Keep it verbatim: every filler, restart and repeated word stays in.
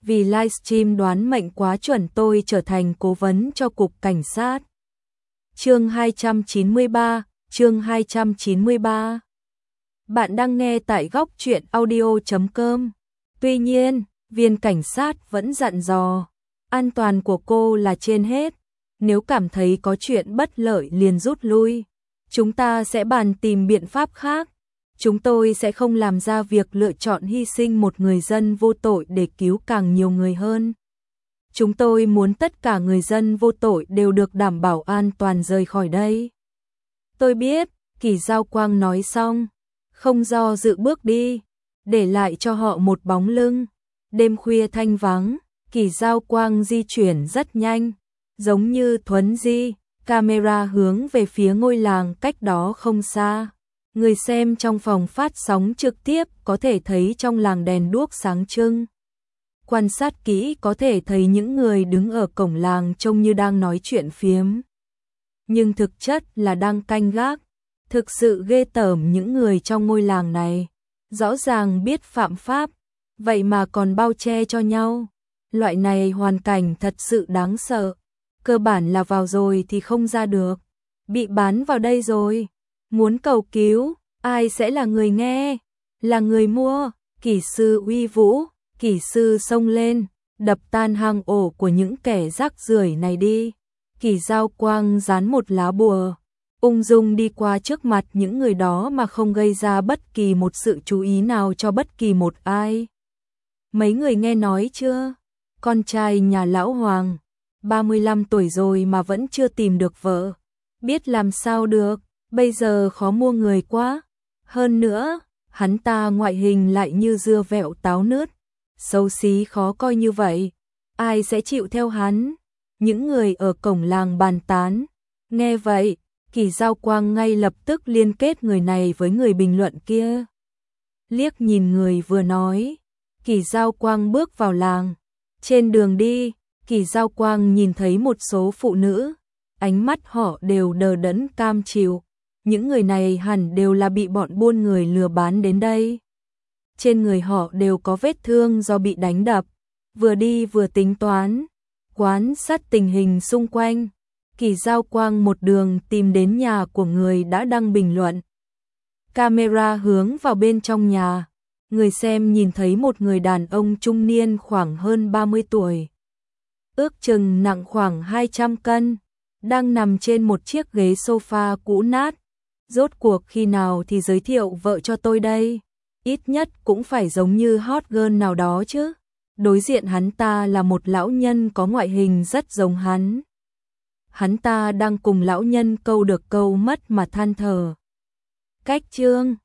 vì livestream đoán mệnh quá chuẩn tôi trở thành cố vấn cho cục cảnh sát. Chương hai trăm chín mươi ba, chương hai trăm chín mươi ba. Bạn đang nghe tại góc truyện audio chấm com. Tuy nhiên, viên cảnh sát vẫn dặn dò, an toàn của cô là trên hết, nếu cảm thấy có chuyện bất lợi liền rút lui. Chúng ta sẽ bàn tìm biện pháp khác. Chúng tôi sẽ không làm ra việc lựa chọn hy sinh một người dân vô tội để cứu càng nhiều người hơn. Chúng tôi muốn tất cả người dân vô tội đều được đảm bảo an toàn rời khỏi đây. Tôi biết, Kỳ Giao Quang nói xong, không do dự bước đi, để lại cho họ một bóng lưng. Đêm khuya thanh vắng, Kỳ Giao Quang di chuyển rất nhanh, giống như thuấn di, camera hướng về phía ngôi làng cách đó không xa. Người xem trong phòng phát sóng trực tiếp có thể thấy trong làng đèn đuốc sáng trưng. Quan sát kỹ có thể thấy những người đứng ở cổng làng trông như đang nói chuyện phiếm, nhưng thực chất là đang canh gác. Thực sự ghê tởm những người trong ngôi làng này, rõ ràng biết phạm pháp, vậy mà còn bao che cho nhau. Loại này hoàn cảnh thật sự đáng sợ. Cơ bản là vào rồi thì không ra được, bị bán vào đây rồi, muốn cầu cứu, ai sẽ là người nghe, là người mua. Kỹ sư uy vũ, kỹ sư xông lên, đập tan hang ổ của những kẻ rác rưởi này đi. Kỳ Giao Quang dán một lá bùa, ung dung đi qua trước mặt những người đó mà không gây ra bất kỳ một sự chú ý nào cho bất kỳ một ai. Mấy người nghe nói chưa? Con trai nhà lão Hoàng, ba mươi lăm tuổi rồi mà vẫn chưa tìm được vợ. Biết làm sao được, bây giờ khó mua người quá. Hơn nữa, hắn ta ngoại hình lại như dưa vẹo táo nứt, xấu xí khó coi như vậy, ai sẽ chịu theo hắn? Những người ở cổng làng bàn tán. Nghe vậy, Kỳ Giao Quang ngay lập tức liên kết người này với người bình luận kia. Liếc nhìn người vừa nói, Kỳ Giao Quang bước vào làng. Trên đường đi, Kỳ Giao Quang nhìn thấy một số phụ nữ, ánh mắt họ đều đờ đẫn cam chịu. Những người này hẳn đều là bị bọn buôn người lừa bán đến đây. Trên người họ đều có vết thương do bị đánh đập. Vừa đi vừa tính toán, quan sát tình hình xung quanh. Kỳ Giao Quang một đường tìm đến nhà của người đã đăng bình luận. Camera hướng vào bên trong nhà. Người xem nhìn thấy một người đàn ông trung niên khoảng hơn ba mươi tuổi. Ước chừng nặng khoảng hai trăm cân. Đang nằm trên một chiếc ghế sofa cũ nát. Rốt cuộc khi nào thì giới thiệu vợ cho tôi đây? Ít nhất cũng phải giống như hot girl nào đó chứ. Đối diện hắn ta là một lão nhân có ngoại hình rất giống hắn. Hắn ta đang cùng lão nhân câu được câu mất mà than thở. Cách chương